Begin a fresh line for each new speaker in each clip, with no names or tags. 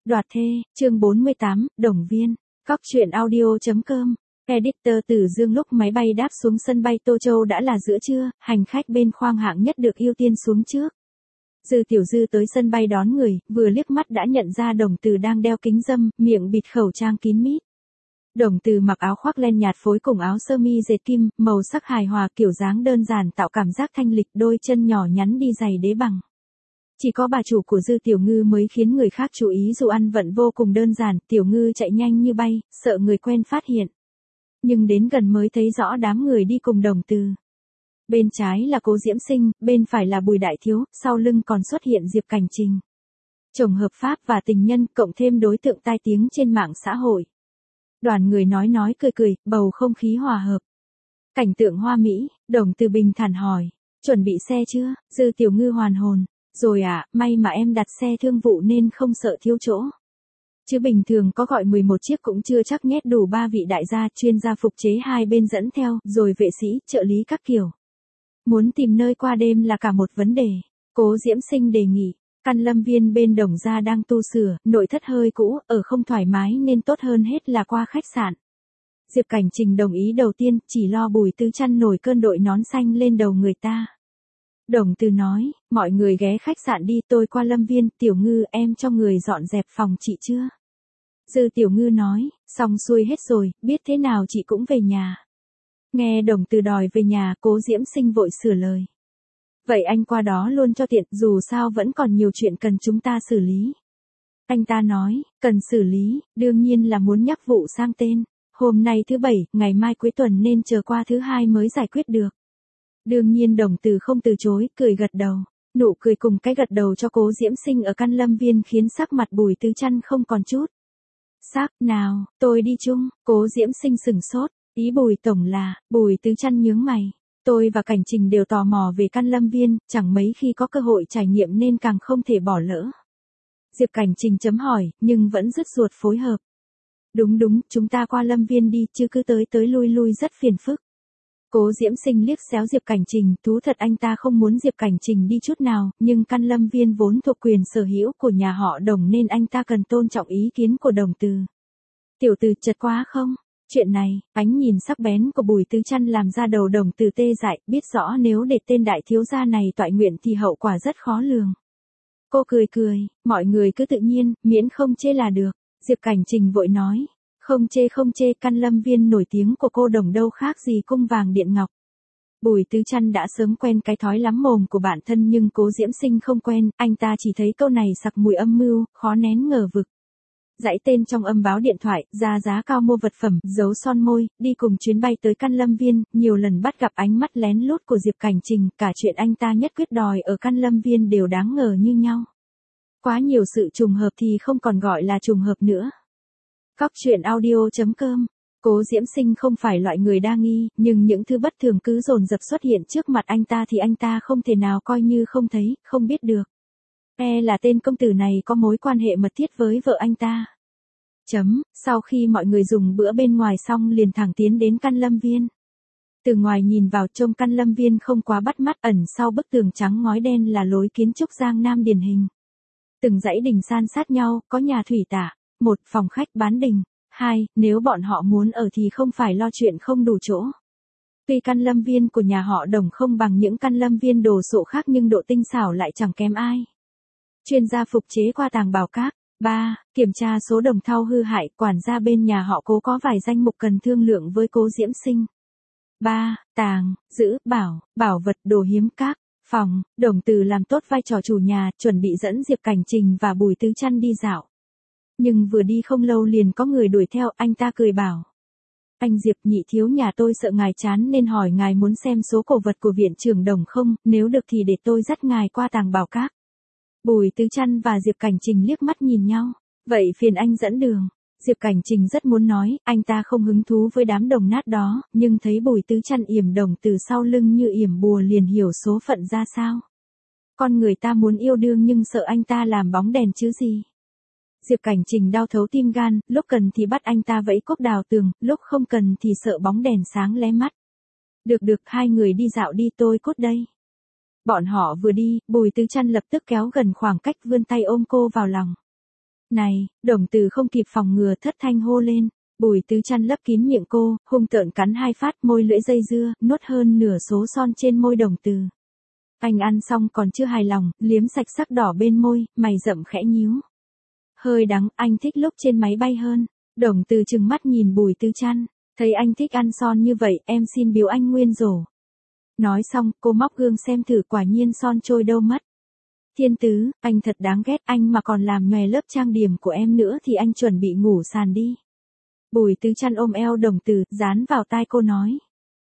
Đoạt thê, chương 48, Đồng Viên, Cóc truyện audio.com, editor Từ Dương. Lúc máy bay đáp xuống sân bay Tô Châu đã là giữa trưa, hành khách bên khoang hạng nhất được ưu tiên xuống trước. Dư Tiểu Dư tới sân bay đón người, vừa liếc mắt đã nhận ra Đồng Từ đang đeo kính râm, miệng bịt khẩu trang kín mít. Đồng Từ mặc áo khoác len nhạt phối cùng áo sơ mi dệt kim, màu sắc hài hòa, kiểu dáng đơn giản tạo cảm giác thanh lịch, đôi chân nhỏ nhắn đi giày đế bằng. Chỉ có bà chủ của Dư Tiểu Ngư mới khiến người khác chú ý, dù ăn vận vô cùng đơn giản, Tiểu Ngư chạy nhanh như bay, sợ người quen phát hiện. Nhưng đến gần mới thấy rõ đám người đi cùng Đồng Từ. Bên trái là Cố Diễm Sinh, bên phải là Bùi Đại Thiếu, sau lưng còn xuất hiện Diệp Cảnh Trình. Chồng hợp pháp và tình nhân, cộng thêm đối tượng tai tiếng trên mạng xã hội. Đoàn người nói cười cười, bầu không khí hòa hợp. Cảnh tượng hoa mỹ, Đồng Từ bình thản hỏi, chuẩn bị xe chưa? Dư Tiểu Ngư hoàn hồn. Rồi ạ, may mà em đặt xe thương vụ nên không sợ thiếu chỗ. Chứ bình thường có gọi 11 chiếc cũng chưa chắc nhét đủ 3 vị đại gia, chuyên gia phục chế hai bên dẫn theo, rồi vệ sĩ, trợ lý các kiểu. Muốn tìm nơi qua đêm là cả một vấn đề. Cố Diễm Sinh đề nghị, căn Lâm Viên bên Đồng gia đang tu sửa, nội thất hơi cũ, ở không thoải mái nên tốt hơn hết là qua khách sạn. Diệp Cảnh Trình đồng ý đầu tiên, chỉ lo Bùi Tứ Chăn nổi cơn đội nón xanh lên đầu người ta. Đồng Từ nói, mọi người ghé khách sạn đi, tôi qua Lâm Viên. Tiểu Ngư, em cho người dọn dẹp phòng chị chưa? Dư Tiểu Ngư nói, xong xuôi hết rồi, biết thế nào chị cũng về nhà. Nghe Đồng Từ đòi về nhà, Cố Diễm Sinh vội sửa lời. Vậy anh qua đó luôn cho tiện, dù sao vẫn còn nhiều chuyện cần chúng ta xử lý. Anh ta nói, cần xử lý, đương nhiên là muốn nhắc vụ sang tên. Hôm nay thứ Bảy, ngày mai cuối tuần nên chờ qua thứ Hai mới giải quyết được. Đương nhiên Đồng Từ không từ chối, cười gật đầu. Nụ cười cùng cái gật đầu cho Cố Diễm Sinh ở căn Lâm Viên khiến sắc mặt Bùi Tứ Chăn không còn chút sắc nào. Tôi đi chung. Cố Diễm Sinh sừng sốt. Ý Bùi tổng là? Bùi Tứ Chăn nhướng mày. Tôi và Cảnh Trình đều tò mò về căn Lâm Viên, chẳng mấy khi có cơ hội trải nghiệm nên càng không thể bỏ lỡ. Diệp Cảnh Trình chấm hỏi, nhưng vẫn rứt ruột phối hợp. Đúng, chúng ta qua Lâm Viên đi, chứ cứ tới lui rất phiền phức. Cố Diễm Sinh liếc xéo Diệp Cảnh Trình, thú thật anh ta không muốn Diệp Cảnh Trình đi chút nào, nhưng căn Lâm Viên vốn thuộc quyền sở hữu của nhà họ Đồng nên anh ta cần tôn trọng ý kiến của Đồng Từ. Tiểu Từ chật quá không? Chuyện này, ánh nhìn sắc bén của Bùi Tứ Chăn làm ra đầu Đồng Từ tê dại, biết rõ nếu để tên đại thiếu gia này toại nguyện thì hậu quả rất khó lường. Cô cười, mọi người cứ tự nhiên, miễn không chê là được. Diệp Cảnh Trình vội nói. Không chê, căn Lâm Viên nổi tiếng của cô Đồng đâu khác gì cung vàng điện ngọc. Bùi Tứ Chăn đã sớm quen cái thói lắm mồm của bản thân nhưng Cố Diễm Sinh không quen, anh ta chỉ thấy câu này sặc mùi âm mưu, khó nén ngờ vực. Dãy tên trong âm báo điện thoại, ra giá cao mua vật phẩm, giấu son môi, đi cùng chuyến bay tới căn Lâm Viên, nhiều lần bắt gặp ánh mắt lén lút của Diệp Cảnh Trình, cả chuyện anh ta nhất quyết đòi ở căn Lâm Viên đều đáng ngờ như nhau. Quá nhiều sự trùng hợp thì không còn gọi là trùng hợp nữa. Cóc truyện audio.com. Cố Diễm Sinh không phải loại người đa nghi, nhưng những thứ bất thường cứ dồn dập xuất hiện trước mặt anh ta thì anh ta không thể nào coi như không thấy, không biết được. Là tên công tử này có mối quan hệ mật thiết với vợ anh ta. Sau khi mọi người dùng bữa bên ngoài xong liền thẳng tiến đến căn Lâm Viên. Từ ngoài nhìn vào trông căn Lâm Viên không quá bắt mắt, ẩn sau bức tường trắng ngói đen là lối kiến trúc Giang Nam điển hình. Từng dãy đình san sát nhau, có nhà thủy tạ. 1. Phòng khách bán đình. 2. Nếu bọn họ muốn ở thì không phải lo chuyện không đủ chỗ. Tuy căn Lâm Viên của nhà họ Đồng không bằng những căn Lâm Viên đồ sộ khác nhưng độ tinh xảo lại chẳng kém ai. Chuyên gia phục chế qua tàng bảo các. 3. Kiểm tra số đồng thau hư hại, quản gia bên nhà họ Cố có vài danh mục cần thương lượng với Cố Diễm Sinh. 3. Tàng, giữ, bảo vật đồ hiếm các. Phòng, Đồng Từ làm tốt vai trò chủ nhà, chuẩn bị dẫn Diệp Cảnh Trình và Bùi Tứ Chăn đi dạo. Nhưng vừa đi không lâu liền có người đuổi theo, anh ta cười bảo. Anh Diệp, nhị thiếu nhà tôi sợ ngài chán nên hỏi ngài muốn xem số cổ vật của viện trưởng Đồng không, nếu được thì để tôi dắt ngài qua tàng bảo các. Bùi Tứ Chăn và Diệp Cảnh Trình liếc mắt nhìn nhau. Vậy phiền anh dẫn đường. Diệp Cảnh Trình rất muốn nói, anh ta không hứng thú với đám đồng nát đó, nhưng thấy Bùi Tứ Chăn yểm Đồng từ sau lưng như yểm bùa liền hiểu số phận ra sao. Con người ta muốn yêu đương nhưng sợ anh ta làm bóng đèn chứ gì. Diệp Cảnh Trình đau thấu tim gan, lúc cần thì bắt anh ta vẫy cốc đào tường, lúc không cần thì sợ bóng đèn sáng lé mắt. Được, hai người đi dạo đi, tôi cốt đây. Bọn họ vừa đi, Bùi Tứ Chăn lập tức kéo gần khoảng cách vươn tay ôm cô vào lòng. Này, Đồng Từ không kịp phòng ngừa thất thanh hô lên. Bùi Tứ Chăn lấp kín miệng cô, hung tợn cắn 2 phát, môi lưỡi dây dưa, nuốt hơn nửa số son trên môi Đồng Từ. Anh ăn xong còn chưa hài lòng, liếm sạch sắc đỏ bên môi, mày rậm khẽ nhíu. Hơi đắng, anh thích lúc trên máy bay hơn. Đồng Từ trừng mắt nhìn Bùi Tứ Chăn, thấy anh thích ăn son như vậy, em xin biếu anh nguyên rổ. Nói xong, cô móc gương xem thử, quả nhiên son trôi đâu mất. Thiên Tứ, anh thật đáng ghét, anh mà còn làm nhòe lớp trang điểm của em nữa thì anh chuẩn bị ngủ sàn đi. Bùi Tứ Chăn ôm eo Đồng Từ, dán vào tai cô nói.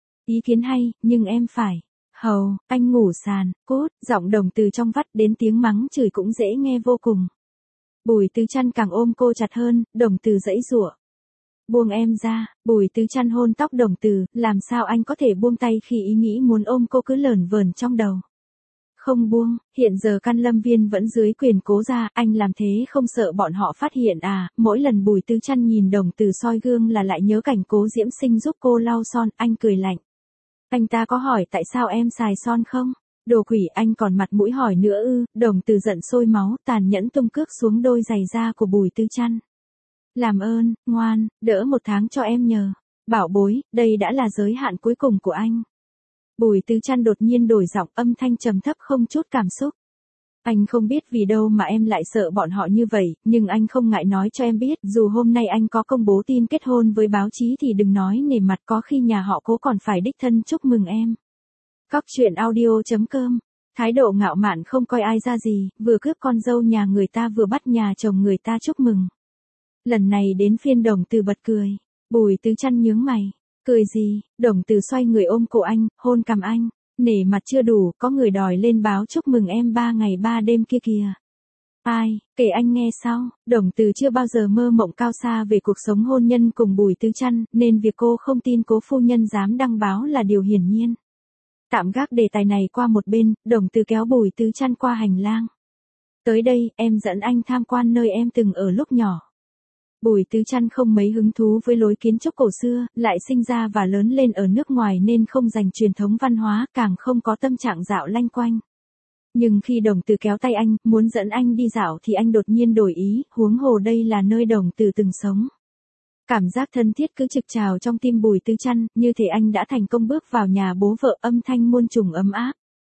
Ý kiến hay, nhưng em phải. Hầu, anh ngủ sàn, cút, giọng Đồng Từ trong vắt đến tiếng mắng chửi cũng dễ nghe vô cùng. Bùi Tứ Chăn càng ôm cô chặt hơn, Đồng Từ giãy giụa. Buông em ra, Bùi Tứ Chăn hôn tóc Đồng Từ, làm sao anh có thể buông tay khi ý nghĩ muốn ôm cô cứ lởn vởn trong đầu. Không buông, hiện giờ Căn Lâm Viên vẫn dưới quyền Cố gia, anh làm thế không sợ bọn họ phát hiện à, mỗi lần Bùi Tứ Chăn nhìn Đồng Từ soi gương là lại nhớ cảnh Cố Diễm Sinh giúp cô lau son, anh cười lạnh. Anh ta có hỏi tại sao em xài son không? Đồ quỷ, anh còn mặt mũi hỏi nữa ư? Đồng Từ giận sôi máu, tàn nhẫn tung cước xuống đôi giày da của Bùi Tứ Chăn. Làm ơn, ngoan, đỡ 1 tháng cho em nhờ. Bảo bối, đây đã là giới hạn cuối cùng của anh. Bùi Tứ Chăn đột nhiên đổi giọng, âm thanh trầm thấp không chút cảm xúc. Anh không biết vì đâu mà em lại sợ bọn họ như vậy, nhưng anh không ngại nói cho em biết, dù hôm nay anh có công bố tin kết hôn với báo chí thì đừng nói nể mặt, có khi nhà họ Cố còn phải đích thân chúc mừng em. Cóc truyện audio.com. Thái độ ngạo mạn không coi ai ra gì, vừa cướp con dâu nhà người ta vừa bắt nhà chồng người ta chúc mừng. Lần này đến phiên Đồng Từ bật cười. Bùi Tứ Chăn nhướng mày. Cười gì? Đồng Từ xoay người ôm cổ anh, hôn cằm anh. Nể mặt chưa đủ, có người đòi lên báo chúc mừng em 3 ngày 3 đêm kia kìa. Ai, kể anh nghe sao? Đồng Từ chưa bao giờ mơ mộng cao xa về cuộc sống hôn nhân cùng Bùi Tứ Chăn, nên việc cô không tin Cố phu nhân dám đăng báo là điều hiển nhiên. Tạm gác đề tài này qua một bên, Đồng Từ kéo Bùi Tứ Chăn qua hành lang. Tới đây, em dẫn anh tham quan nơi em từng ở lúc nhỏ. Bùi Tứ Chăn không mấy hứng thú với lối kiến trúc cổ xưa, lại sinh ra và lớn lên ở nước ngoài nên không dành truyền thống văn hóa, càng không có tâm trạng dạo lanh quanh. Nhưng khi Đồng Từ kéo tay anh, muốn dẫn anh đi dạo thì anh đột nhiên đổi ý, huống hồ đây là nơi Đồng Từ từng sống. Cảm giác thân thiết cứ trực trào trong tim Bùi Tứ Chăn, như thể anh đã thành công bước vào nhà bố vợ, âm thanh muôn trùng ấm áp.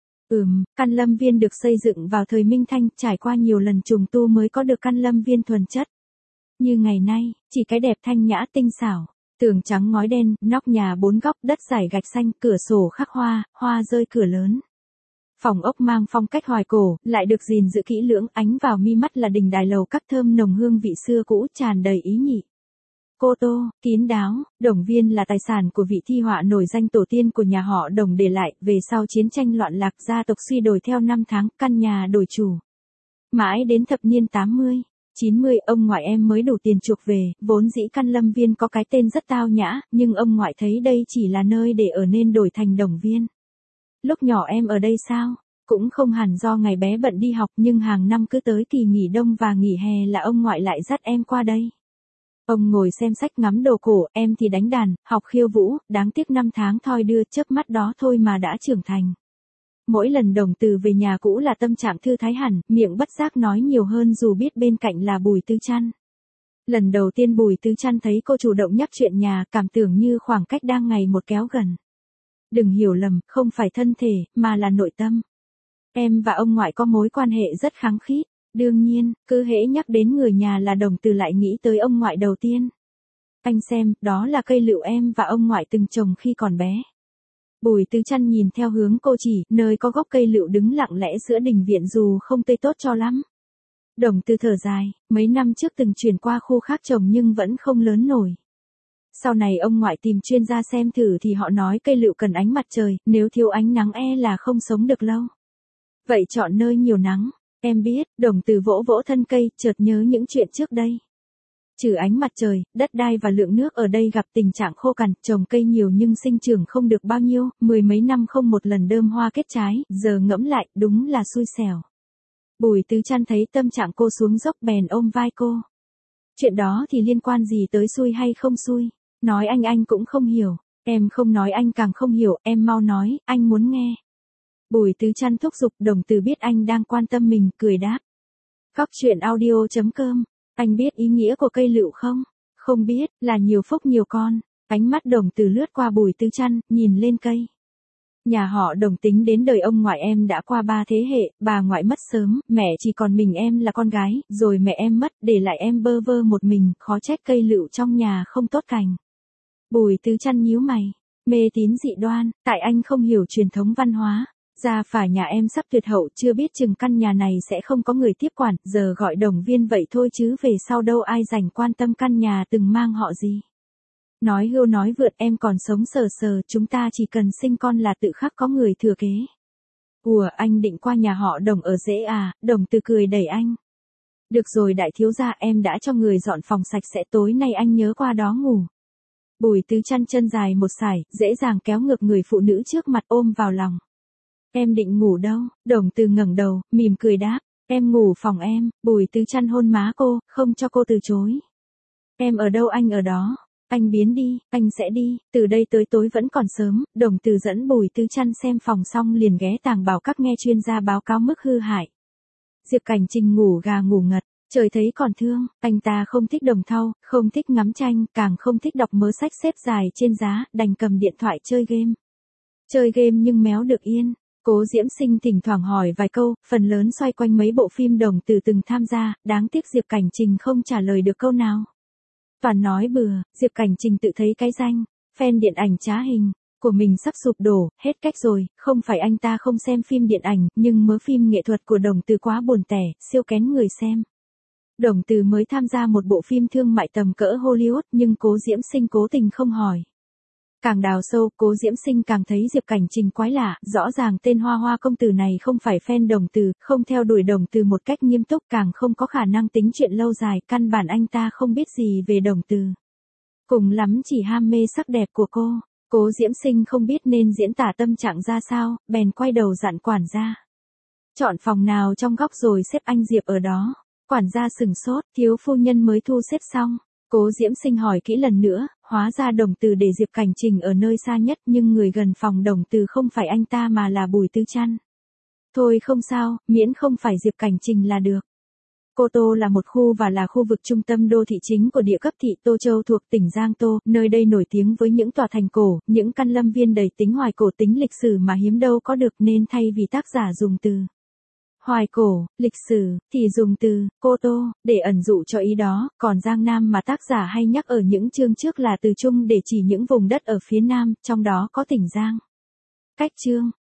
Căn Lâm Viên được xây dựng vào thời Minh Thanh, trải qua nhiều lần trùng tu mới có được Căn Lâm Viên thuần chất. Như ngày nay, chỉ cái đẹp thanh nhã tinh xảo, tường trắng ngói đen, nóc nhà 4 góc, đất rải gạch xanh, cửa sổ khắc hoa, hoa rơi cửa lớn. Phòng ốc mang phong cách hoài cổ, lại được gìn giữ kỹ lưỡng, ánh vào mi mắt là đình đài lầu các thơm nồng hương vị xưa cũ tràn đầy ý nhị. Cô tô, kín đáo, Đồng Viên là tài sản của vị thi họa nổi danh tổ tiên của nhà họ Đồng để lại, về sau chiến tranh loạn lạc gia tộc suy đồi theo năm tháng, căn nhà đổi chủ. Mãi đến thập niên 80, 90 ông ngoại em mới đủ tiền chuộc về, vốn dĩ Căn Lâm Viên có cái tên rất tao nhã, nhưng ông ngoại thấy đây chỉ là nơi để ở nên đổi thành Đồng Viên. Lúc nhỏ em ở đây sao? Cũng không hẳn do ngày bé bận đi học nhưng hàng năm cứ tới kỳ nghỉ đông và nghỉ hè là ông ngoại lại dắt em qua đây. Ông ngồi xem sách ngắm đồ cổ, em thì đánh đàn, học khiêu vũ, đáng tiếc 5 tháng thoi đưa chớp mắt đó thôi mà đã trưởng thành. Mỗi lần Đồng Từ về nhà cũ là tâm trạng thư thái hẳn, miệng bất giác nói nhiều hơn dù biết bên cạnh là Bùi Tứ Chăn. Lần đầu tiên Bùi Tứ Chăn thấy cô chủ động nhắc chuyện nhà, cảm tưởng như khoảng cách đang ngày một kéo gần. Đừng hiểu lầm, không phải thân thể, mà là nội tâm. Em và ông ngoại có mối quan hệ rất khăng khít. Đương nhiên, cứ hễ nhắc đến người nhà là Đồng Từ lại nghĩ tới ông ngoại đầu tiên. Anh xem, đó là cây lựu em và ông ngoại từng trồng khi còn bé. Bùi Tứ Chăn nhìn theo hướng cô chỉ, nơi có gốc cây lựu đứng lặng lẽ giữa đình viện dù không tươi tốt cho lắm. Đồng Từ thở dài, mấy năm trước từng chuyển qua khu khác trồng nhưng vẫn không lớn nổi. Sau này ông ngoại tìm chuyên gia xem thử thì họ nói cây lựu cần ánh mặt trời, nếu thiếu ánh nắng là không sống được lâu. Vậy chọn nơi nhiều nắng. Em biết, Đồng Từ vỗ vỗ thân cây, chợt nhớ những chuyện trước đây. Trừ ánh mặt trời, đất đai và lượng nước ở đây gặp tình trạng khô cằn, trồng cây nhiều nhưng sinh trưởng không được bao nhiêu, 10 mấy năm không một lần đơm hoa kết trái, giờ ngẫm lại, đúng là xui xẻo. Bùi Tứ Chăn thấy tâm trạng cô xuống dốc bèn ôm vai cô. Chuyện đó thì liên quan gì tới xui hay không xui, nói anh cũng không hiểu, em không nói anh càng không hiểu, em mau nói, anh muốn nghe. Bùi Tứ Chăn thúc giục, Đồng Từ biết anh đang quan tâm mình, cười đáp. Cóc truyện audio.com Anh biết ý nghĩa của cây lựu không? Không biết, là nhiều phúc nhiều con. Ánh mắt Đồng Từ lướt qua Bùi Tứ Trăn, nhìn lên cây. Nhà họ Đồng tính đến đời ông ngoại em đã qua 3 thế hệ, bà ngoại mất sớm, mẹ chỉ còn mình em là con gái, rồi mẹ em mất, để lại em bơ vơ một mình, khó trách cây lựu trong nhà không tốt cành. Bùi Tứ Trăn nhíu mày, mê tín dị đoan, tại anh không hiểu truyền thống văn hóa. Gia phả nhà em sắp tuyệt hậu, chưa biết chừng căn nhà này sẽ không có người tiếp quản, giờ gọi Đồng Viên vậy thôi chứ về sau đâu ai rảnh quan tâm căn nhà từng mang họ gì. Nói hưu nói vượt, em còn sống sờ sờ, chúng ta chỉ cần sinh con là tự khắc có người thừa kế. Ủa, anh định qua nhà họ Đồng ở dễ à? Đồng Từ cười đẩy anh. Được rồi đại thiếu gia, em đã cho người dọn phòng sạch sẽ, tối nay anh nhớ qua đó ngủ. Bùi Tứ Trăn chân dài một sải, dễ dàng kéo ngược người phụ nữ trước mặt ôm vào lòng. Em định ngủ đâu? Đồng Từ ngẩng đầu, mỉm cười đáp. Em ngủ phòng em. Bùi Tứ Trăn hôn má cô, không cho cô từ chối. Em ở đâu anh ở đó. Anh biến đi, anh sẽ đi, từ đây tới tối vẫn còn sớm. Đồng Từ dẫn Bùi Tứ Trăn xem phòng xong liền ghé tàng bảo các nghe chuyên gia báo cáo mức hư hại. Diệp Cảnh Trình ngủ gà ngủ ngật, trời thấy còn thương, anh ta không thích đồng thau, không thích ngắm tranh, càng không thích đọc mớ sách xếp dài trên giá, đành cầm điện thoại chơi game. Chơi game nhưng méo được yên. Cố Diễm Sinh thỉnh thoảng hỏi vài câu, phần lớn xoay quanh mấy bộ phim Đồng Từ từng tham gia, đáng tiếc Diệp Cảnh Trình không trả lời được câu nào. Toàn nói bừa, Diệp Cảnh Trình tự thấy cái danh, fan điện ảnh trá hình, của mình sắp sụp đổ, hết cách rồi, không phải anh ta không xem phim điện ảnh, nhưng mớ phim nghệ thuật của Đồng Từ quá buồn tẻ, siêu kén người xem. Đồng Từ mới tham gia một bộ phim thương mại tầm cỡ Hollywood nhưng Cố Diễm Sinh cố tình không hỏi. Càng đào sâu, Cố Diễm Sinh càng thấy Diệp Cảnh Trình quái lạ, rõ ràng tên Hoa Hoa công tử này không phải fan Đồng Từ, không theo đuổi Đồng Từ một cách nghiêm túc, càng không có khả năng tính chuyện lâu dài, căn bản anh ta không biết gì về Đồng Từ. Cùng lắm chỉ ham mê sắc đẹp của cô. Cố Diễm Sinh không biết nên diễn tả tâm trạng ra sao, bèn quay đầu dặn quản gia. Chọn phòng nào trong góc rồi xếp anh Diệp ở đó. Quản gia sừng sốt, thiếu phu nhân mới thu xếp xong. Cố Diễm Sinh hỏi kỹ lần nữa, hóa ra Đồng Từ để Diệp Cảnh Trình ở nơi xa nhất nhưng người gần phòng Đồng Từ không phải anh ta mà là Bùi Tứ Trăn. Thôi không sao, miễn không phải Diệp Cảnh Trình là được. Cô Tô là một khu và là khu vực trung tâm đô thị chính của địa cấp thị Tô Châu thuộc tỉnh Giang Tô, nơi đây nổi tiếng với những tòa thành cổ, những căn lâm viên đầy tính hoài cổ tính lịch sử mà hiếm đâu có được nên thay vì tác giả dùng từ hoài cổ, lịch sử, thì dùng từ Cô Tô, để ẩn dụ cho ý đó, còn Giang Nam mà tác giả hay nhắc ở những chương trước là từ Trung để chỉ những vùng đất ở phía Nam, trong đó có tỉnh Giang. Cách chương